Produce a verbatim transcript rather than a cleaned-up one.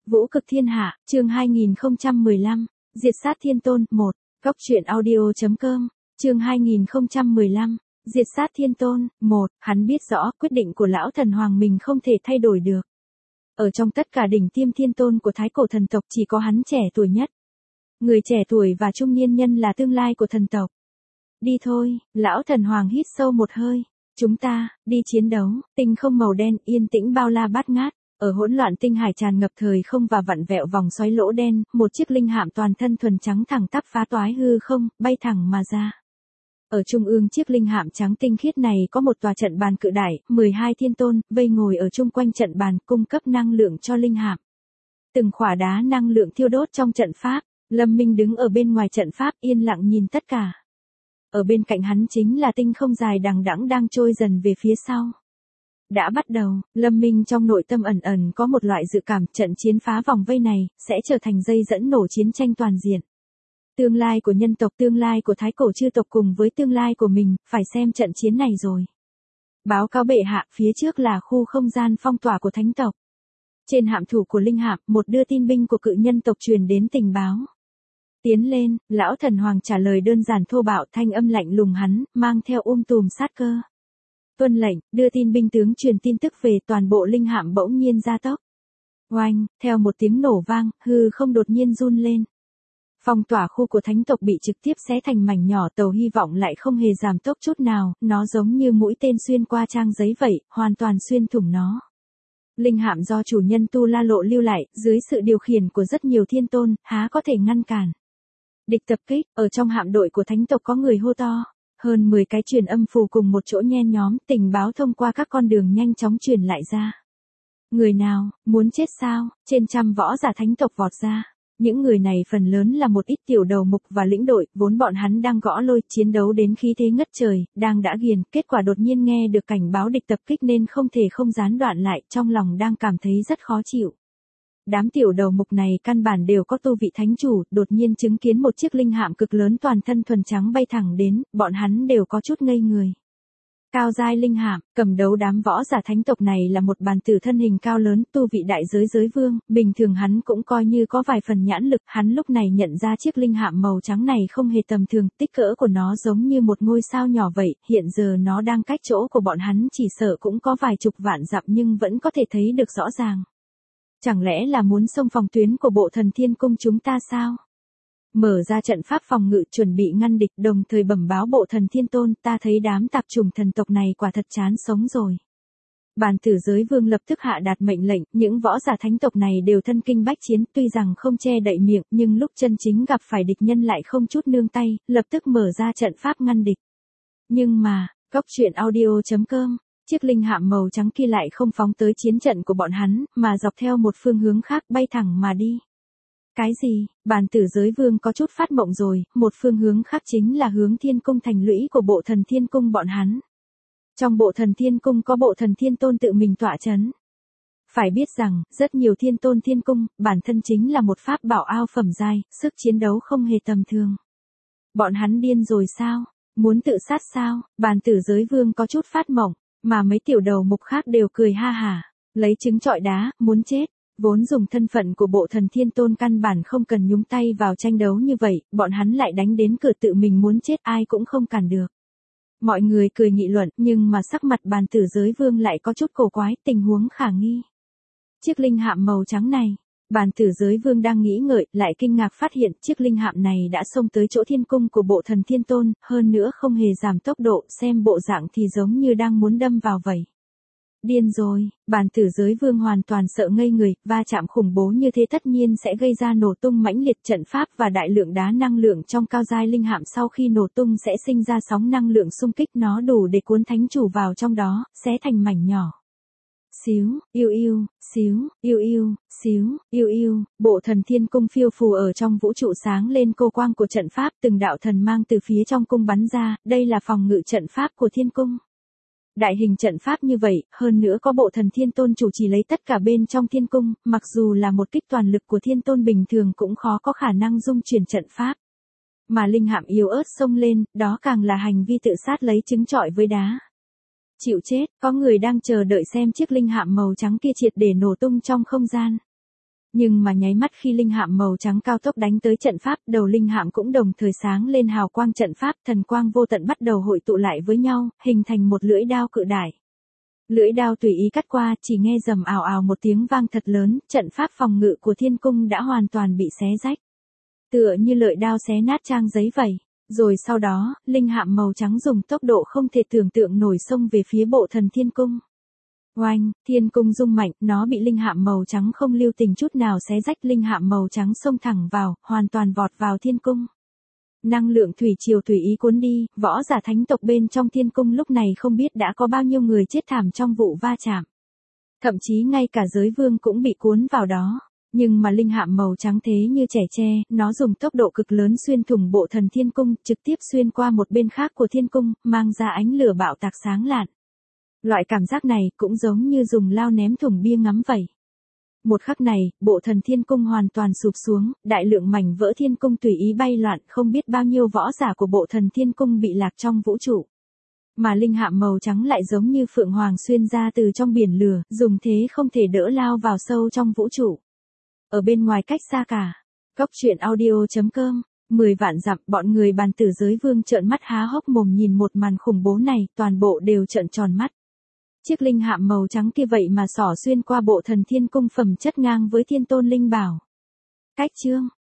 Vũ cực thiên hạ, chương hai nghìn không trăm mười lăm, diệt sát thiên tôn, một, góc truyện audio.com, chương hai nghìn không trăm mười lăm, diệt sát thiên tôn, một, hắn biết rõ quyết định của lão thần hoàng mình không thể thay đổi được. Ở trong tất cả đỉnh tiêm thiên tôn của thái cổ thần tộc chỉ có hắn trẻ tuổi nhất. Người trẻ tuổi và trung niên nhân là tương lai của thần tộc. Đi thôi, lão thần hoàng hít sâu một hơi. Chúng ta, đi chiến đấu, tinh không màu đen, yên tĩnh bao la bát ngát. Ở hỗn loạn tinh hải tràn ngập thời không và vặn vẹo vòng xoáy lỗ đen, một chiếc linh hạm toàn thân thuần trắng thẳng tắp phá toái hư không, bay thẳng mà ra. Ở trung ương chiếc linh hạm trắng tinh khiết này có một tòa trận bàn cự đại, mười hai thiên tôn, vây ngồi ở chung quanh trận bàn, cung cấp năng lượng cho linh hạm. Từng khỏa đá năng lượng thiêu đốt trong trận pháp, Lâm Minh đứng ở bên ngoài trận pháp yên lặng nhìn tất cả. Ở bên cạnh hắn chính là tinh không dài đằng đẵng đang trôi dần về phía sau. Đã bắt đầu, Lâm Minh trong nội tâm ẩn ẩn có một loại dự cảm trận chiến phá vòng vây này, sẽ trở thành dây dẫn nổ chiến tranh toàn diện. Tương lai của nhân tộc, tương lai của thái cổ chư tộc cùng với tương lai của mình, phải xem trận chiến này rồi. Báo cáo bệ hạ, phía trước là khu không gian phong tỏa của thánh tộc. Trên hạm thủ của linh hạm, một đưa tin binh của cự nhân tộc truyền đến tình báo. Tiến lên, lão thần hoàng trả lời đơn giản thô bạo, thanh âm lạnh lùng hắn, mang theo um tùm sát cơ. Tuân lệnh, đưa tin binh tướng truyền tin tức về toàn bộ linh hạm bỗng nhiên gia tốc. Oanh, theo một tiếng nổ vang, hư không đột nhiên run lên. Phong tỏa khu của thánh tộc bị trực tiếp xé thành mảnh nhỏ, tàu hy vọng lại không hề giảm tốc chút nào, nó giống như mũi tên xuyên qua trang giấy vậy, hoàn toàn xuyên thủng nó. Linh hạm do chủ nhân Tu La Lộ lưu lại, dưới sự điều khiển của rất nhiều thiên tôn, há có thể ngăn cản. Địch tập kích, ở trong hạm đội của thánh tộc có người hô to. Hơn mười cái truyền âm phù cùng một chỗ nhen nhóm, tình báo thông qua các con đường nhanh chóng truyền lại ra. Người nào, muốn chết sao, trên trăm võ giả thánh tộc vọt ra. Những người này phần lớn là một ít tiểu đầu mục và lĩnh đội, vốn bọn hắn đang gõ lôi, chiến đấu đến khí thế ngất trời, đang đã ghiền, kết quả đột nhiên nghe được cảnh báo địch tập kích nên không thể không gián đoạn lại, trong lòng đang cảm thấy rất khó chịu. Đám tiểu đầu mục này căn bản đều có tu vị thánh chủ, đột nhiên chứng kiến một chiếc linh hạm cực lớn toàn thân thuần trắng bay thẳng đến, bọn hắn đều có chút ngây người. Cao giai linh hạm, cầm đấu đám võ giả thánh tộc này là một bàn tử thân hình cao lớn, tu vị đại giới giới vương, bình thường hắn cũng coi như có vài phần nhãn lực, hắn lúc này nhận ra chiếc linh hạm màu trắng này không hề tầm thường, tích cỡ của nó giống như một ngôi sao nhỏ vậy, hiện giờ nó đang cách chỗ của bọn hắn chỉ sợ cũng có vài chục vạn dặm nhưng vẫn có thể thấy được rõ ràng. Chẳng lẽ là muốn xông phòng tuyến của bộ thần thiên cung chúng ta sao? Mở ra trận pháp phòng ngự chuẩn bị ngăn địch, đồng thời bẩm báo bộ thần thiên tôn, ta thấy đám tạp chủng thần tộc này quả thật chán sống rồi. Bàn tử giới vương lập tức hạ đạt mệnh lệnh, những võ giả thánh tộc này đều thân kinh bách chiến, tuy rằng không che đậy miệng, nhưng lúc chân chính gặp phải địch nhân lại không chút nương tay, lập tức mở ra trận pháp ngăn địch. Nhưng mà, góc truyện audio.com, chiếc linh hạm màu trắng kia lại không phóng tới chiến trận của bọn hắn, mà dọc theo một phương hướng khác bay thẳng mà đi. Cái gì? Bàn tử giới vương có chút phát mộng rồi, một phương hướng khác chính là hướng thiên cung thành lũy của bộ thần thiên cung bọn hắn. Trong bộ thần thiên cung có bộ thần thiên tôn tự mình tọa chấn. Phải biết rằng, rất nhiều thiên tôn thiên cung, bản thân chính là một pháp bảo ao phẩm giai, sức chiến đấu không hề tầm thường. Bọn hắn điên rồi sao? Muốn tự sát sao? Bàn tử giới vương có chút phát mộng, mà mấy tiểu đầu mục khác đều cười ha hả, lấy trứng trọi đá, muốn chết. Vốn dùng thân phận của bộ thần thiên tôn căn bản không cần nhúng tay vào tranh đấu như vậy, bọn hắn lại đánh đến cửa tự mình muốn chết ai cũng không cản được. Mọi người cười nghị luận, nhưng mà sắc mặt bàn tử giới vương lại có chút cổ quái, tình huống khả nghi. Chiếc linh hạm màu trắng này, bàn tử giới vương đang nghĩ ngợi, lại kinh ngạc phát hiện chiếc linh hạm này đã xông tới chỗ thiên cung của bộ thần thiên tôn, hơn nữa không hề giảm tốc độ, xem bộ dạng thì giống như đang muốn đâm vào vậy. Điên rồi, bàn tử giới vương hoàn toàn sợ ngây người, va chạm khủng bố như thế tất nhiên sẽ gây ra nổ tung mãnh liệt, trận pháp và đại lượng đá năng lượng trong cao giai linh hạm sau khi nổ tung sẽ sinh ra sóng năng lượng xung kích, nó đủ để cuốn thánh chủ vào trong đó, xé thành mảnh nhỏ. Xíu, yêu yêu, xíu, yêu yêu, xíu, yêu yêu, bộ thần thiên cung phiêu phù ở trong vũ trụ sáng lên cô quang của trận pháp, từng đạo thần mang từ phía trong cung bắn ra, đây là phòng ngự trận pháp của thiên cung. Đại hình trận pháp như vậy, hơn nữa có bộ thần thiên tôn chủ trì lấy tất cả bên trong thiên cung, mặc dù là một kích toàn lực của thiên tôn bình thường cũng khó có khả năng dung chuyển trận pháp. Mà linh hạm yếu ớt xông lên, đó càng là hành vi tự sát lấy trứng trọi với đá. Chịu chết, có người đang chờ đợi xem chiếc linh hạm màu trắng kia triệt để nổ tung trong không gian. Nhưng mà nháy mắt khi linh hạm màu trắng cao tốc đánh tới trận pháp, đầu linh hạm cũng đồng thời sáng lên hào quang trận pháp, thần quang vô tận bắt đầu hội tụ lại với nhau, hình thành một lưỡi đao cự đại. Lưỡi đao tùy ý cắt qua, chỉ nghe rầm ào ào một tiếng vang thật lớn, trận pháp phòng ngự của thiên cung đã hoàn toàn bị xé rách. Tựa như lợi đao xé nát trang giấy vậy. Rồi sau đó, linh hạm màu trắng dùng tốc độ không thể tưởng tượng nổi xông về phía bộ thần thiên cung. Oanh, thiên cung rung mạnh, nó bị linh hạm màu trắng không lưu tình chút nào xé rách, linh hạm màu trắng xông thẳng vào, hoàn toàn vọt vào thiên cung. Năng lượng thủy triều tùy ý cuốn đi, võ giả thánh tộc bên trong thiên cung lúc này không biết đã có bao nhiêu người chết thảm trong vụ va chạm. Thậm chí ngay cả giới vương cũng bị cuốn vào đó. Nhưng mà linh hạm màu trắng thế như trẻ tre, nó dùng tốc độ cực lớn xuyên thủng bộ thần thiên cung, trực tiếp xuyên qua một bên khác của thiên cung, mang ra ánh lửa bạo tạc sáng lạn. Loại cảm giác này cũng giống như dùng lao ném thùng bia ngắm vậy. Một khắc này, bộ thần thiên cung hoàn toàn sụp xuống, đại lượng mảnh vỡ thiên cung tùy ý bay loạn, không biết bao nhiêu võ giả của bộ thần thiên cung bị lạc trong vũ trụ. Mà linh hạm màu trắng lại giống như phượng hoàng xuyên ra từ trong biển lửa, dùng thế không thể đỡ lao vào sâu trong vũ trụ. Ở bên ngoài cách xa cả. Góc truyện audio chấm com, mười vạn dặm, bọn người bàn tử giới vương trợn mắt há hốc mồm nhìn một màn khủng bố này, toàn bộ đều trợn tròn mắt. Chiếc linh hạm màu trắng kia vậy mà xỏ xuyên qua bộ thần thiên cung phẩm chất ngang với thiên tôn linh bảo. Cách chương